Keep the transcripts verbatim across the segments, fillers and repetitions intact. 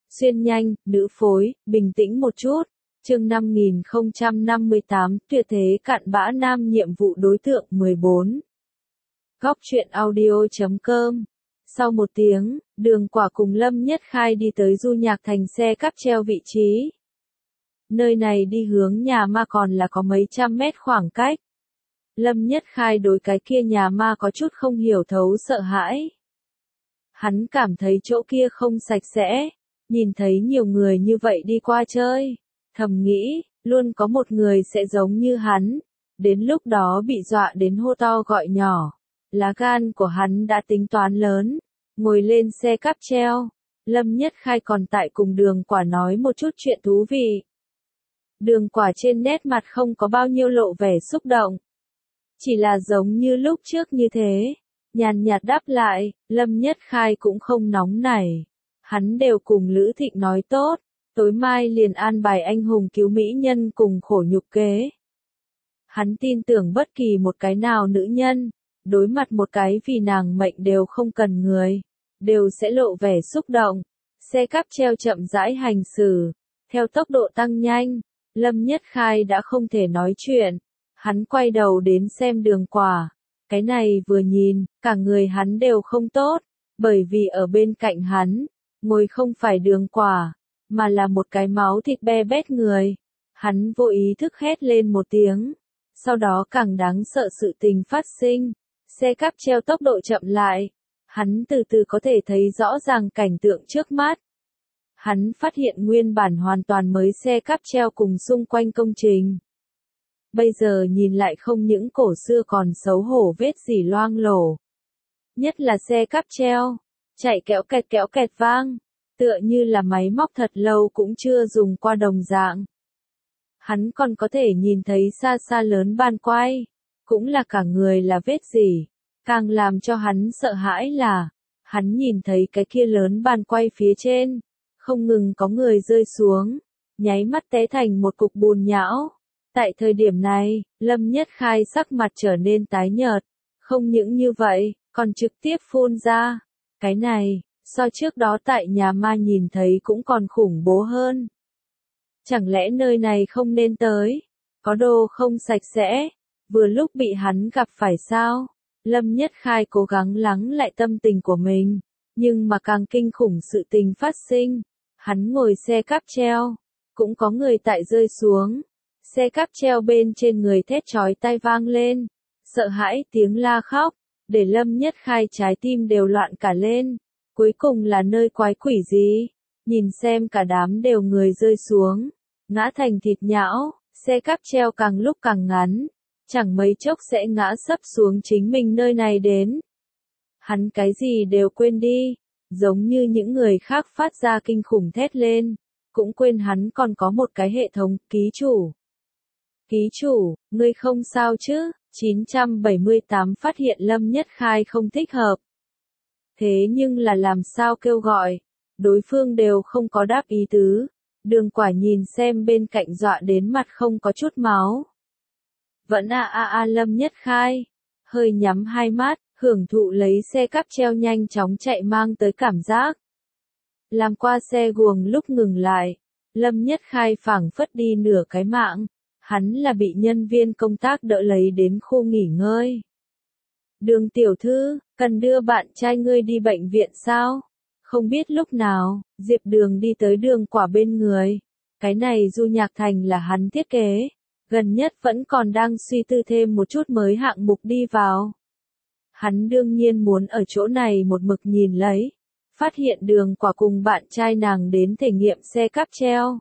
Xuyên nhanh, nữ phối, bình tĩnh một chút. Chương năm nghìn không trăm năm mươi tám, tuyệt thế cặn bã nam nhiệm vụ đối tượng mười bốn. Góc truyện audio chấm com. Sau một tiếng, Đường Quả cùng Lâm Nhất Khai đi tới Du Nhạc Thành xe cáp treo vị trí. Nơi này đi hướng nhà ma còn là có mấy trăm mét khoảng cách. Lâm Nhất Khai đối cái kia nhà ma có chút không hiểu thấu sợ hãi. Hắn cảm thấy chỗ kia không sạch sẽ, nhìn thấy nhiều người như vậy đi qua chơi, thầm nghĩ, luôn có một người sẽ giống như hắn, đến lúc đó bị dọa đến hô to gọi nhỏ. Lá gan của hắn đã tính toán lớn, ngồi lên xe cáp treo, Lâm Nhất Khai còn tại cùng Đường Quả nói một chút chuyện thú vị. Đường Quả trên nét mặt không có bao nhiêu lộ vẻ xúc động, chỉ là giống như lúc trước như thế, nhàn nhạt đáp lại. Lâm Nhất Khai cũng không nóng nảy, hắn đều cùng Lữ Thịnh nói tốt, tối mai liền an bài anh hùng cứu mỹ nhân cùng khổ nhục kế. Hắn tin tưởng bất kỳ một cái nào nữ nhân, đối mặt một cái vì nàng mệnh đều không cần người, đều sẽ lộ vẻ xúc động. Xe cáp treo chậm rãi hành xử, theo tốc độ tăng nhanh, Lâm Nhất Khai đã không thể nói chuyện. Hắn quay đầu đến xem Đường Quả, cái này vừa nhìn, cả người hắn đều không tốt, bởi vì ở bên cạnh hắn, ngồi không phải Đường Quả, mà là một cái máu thịt be bét người. Hắn vô ý thức hét lên một tiếng, sau đó càng đáng sợ sự tình phát sinh, xe cáp treo tốc độ chậm lại, hắn từ từ có thể thấy rõ ràng cảnh tượng trước mắt. Hắn phát hiện nguyên bản hoàn toàn mới xe cáp treo cùng xung quanh công trình. Bây giờ nhìn lại không những cổ xưa còn xấu hổ vết dỉ loang lổ. Nhất là xe cáp treo, chạy kéo kẹt kéo kẹt vang, tựa như là máy móc thật lâu cũng chưa dùng qua đồng dạng. Hắn còn có thể nhìn thấy xa xa lớn ban quay, cũng là cả người là vết dỉ. Càng làm cho hắn sợ hãi là, hắn nhìn thấy cái kia lớn ban quay phía trên, không ngừng có người rơi xuống, nháy mắt té thành một cục bùn nhão. Tại thời điểm này, Lâm Nhất Khai sắc mặt trở nên tái nhợt, không những như vậy, còn trực tiếp phun ra. Cái này, so trước đó tại nhà ma nhìn thấy cũng còn khủng bố hơn. Chẳng lẽ nơi này không nên tới, có đồ không sạch sẽ, vừa lúc bị hắn gặp phải sao? Lâm Nhất Khai cố gắng lắng lại tâm tình của mình, nhưng mà càng kinh khủng sự tình phát sinh. Hắn ngồi xe cáp treo, cũng có người tại rơi xuống. Xe cáp treo bên trên người thét chói tai vang lên, sợ hãi tiếng la khóc, để Lâm Nhất Khai trái tim đều loạn cả lên. Cuối cùng là nơi quái quỷ gì? Nhìn xem cả đám đều người rơi xuống, ngã thành thịt nhão, xe cáp treo càng lúc càng ngắn, chẳng mấy chốc sẽ ngã sấp xuống chính mình nơi này đến. Hắn cái gì đều quên đi, giống như những người khác phát ra kinh khủng thét lên, cũng quên hắn còn có một cái hệ thống ký chủ. Ký chủ, ngươi không sao chứ? chín trăm bảy mươi tám phát hiện Lâm Nhất Khai không thích hợp. Thế nhưng là làm sao kêu gọi, đối phương đều không có đáp ý tứ. Đường Quả nhìn xem bên cạnh dọa đến mặt không có chút máu. Vẫn a a a Lâm Nhất Khai, hơi nhắm hai mắt, hưởng thụ lấy xe cáp treo nhanh chóng chạy mang tới cảm giác. Làm qua xe guồng lúc ngừng lại, Lâm Nhất Khai phảng phất đi nửa cái mạng. Hắn là bị nhân viên công tác đỡ lấy đến khu nghỉ ngơi. Đường tiểu thư, cần đưa bạn trai ngươi đi bệnh viện sao? Không biết lúc nào, Diệp Đường đi tới Đường Quả bên người. Cái này Du Nhạc Thành là hắn thiết kế. Gần nhất vẫn còn đang suy tư thêm một chút mới hạng mục đi vào. Hắn đương nhiên muốn ở chỗ này một mực nhìn lấy. Phát hiện Đường Quả cùng bạn trai nàng đến thể nghiệm xe cáp treo.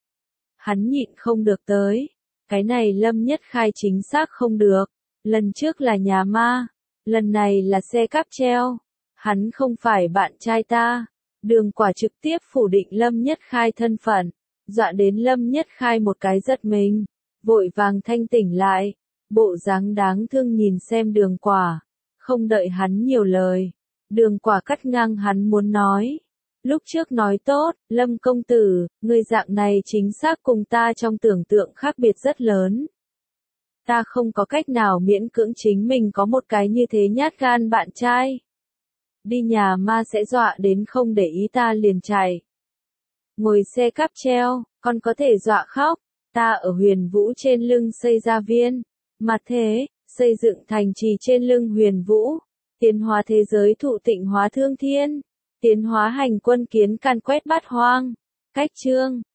Hắn nhịn không được tới. Cái này Lâm Nhất Khai chính xác không được. Lần trước là nhà ma, lần này là xe cáp treo. Hắn không phải bạn trai ta. Đường Quả trực tiếp phủ định Lâm Nhất Khai thân phận, dọa đến Lâm Nhất Khai một cái giật mình, vội vàng thanh tỉnh lại, bộ dáng đáng thương nhìn xem Đường Quả, không đợi hắn nhiều lời. Đường Quả cắt ngang hắn muốn nói. Lúc trước nói tốt, Lâm công tử, người dạng này chính xác cùng ta trong tưởng tượng khác biệt rất lớn. Ta không có cách nào miễn cưỡng chính mình có một cái như thế nhát gan bạn trai. Đi nhà ma sẽ dọa đến không để ý ta liền chạy. Ngồi xe cáp treo, còn có thể dọa khóc. Ta ở Huyền Vũ trên lưng xây gia viên. Mà thế, xây dựng thành trì trên lưng Huyền Vũ. Tiến hóa thế giới thụ tịnh hóa thương thiên. Tiến hóa hành quân kiến can quét bát hoang. Cách chương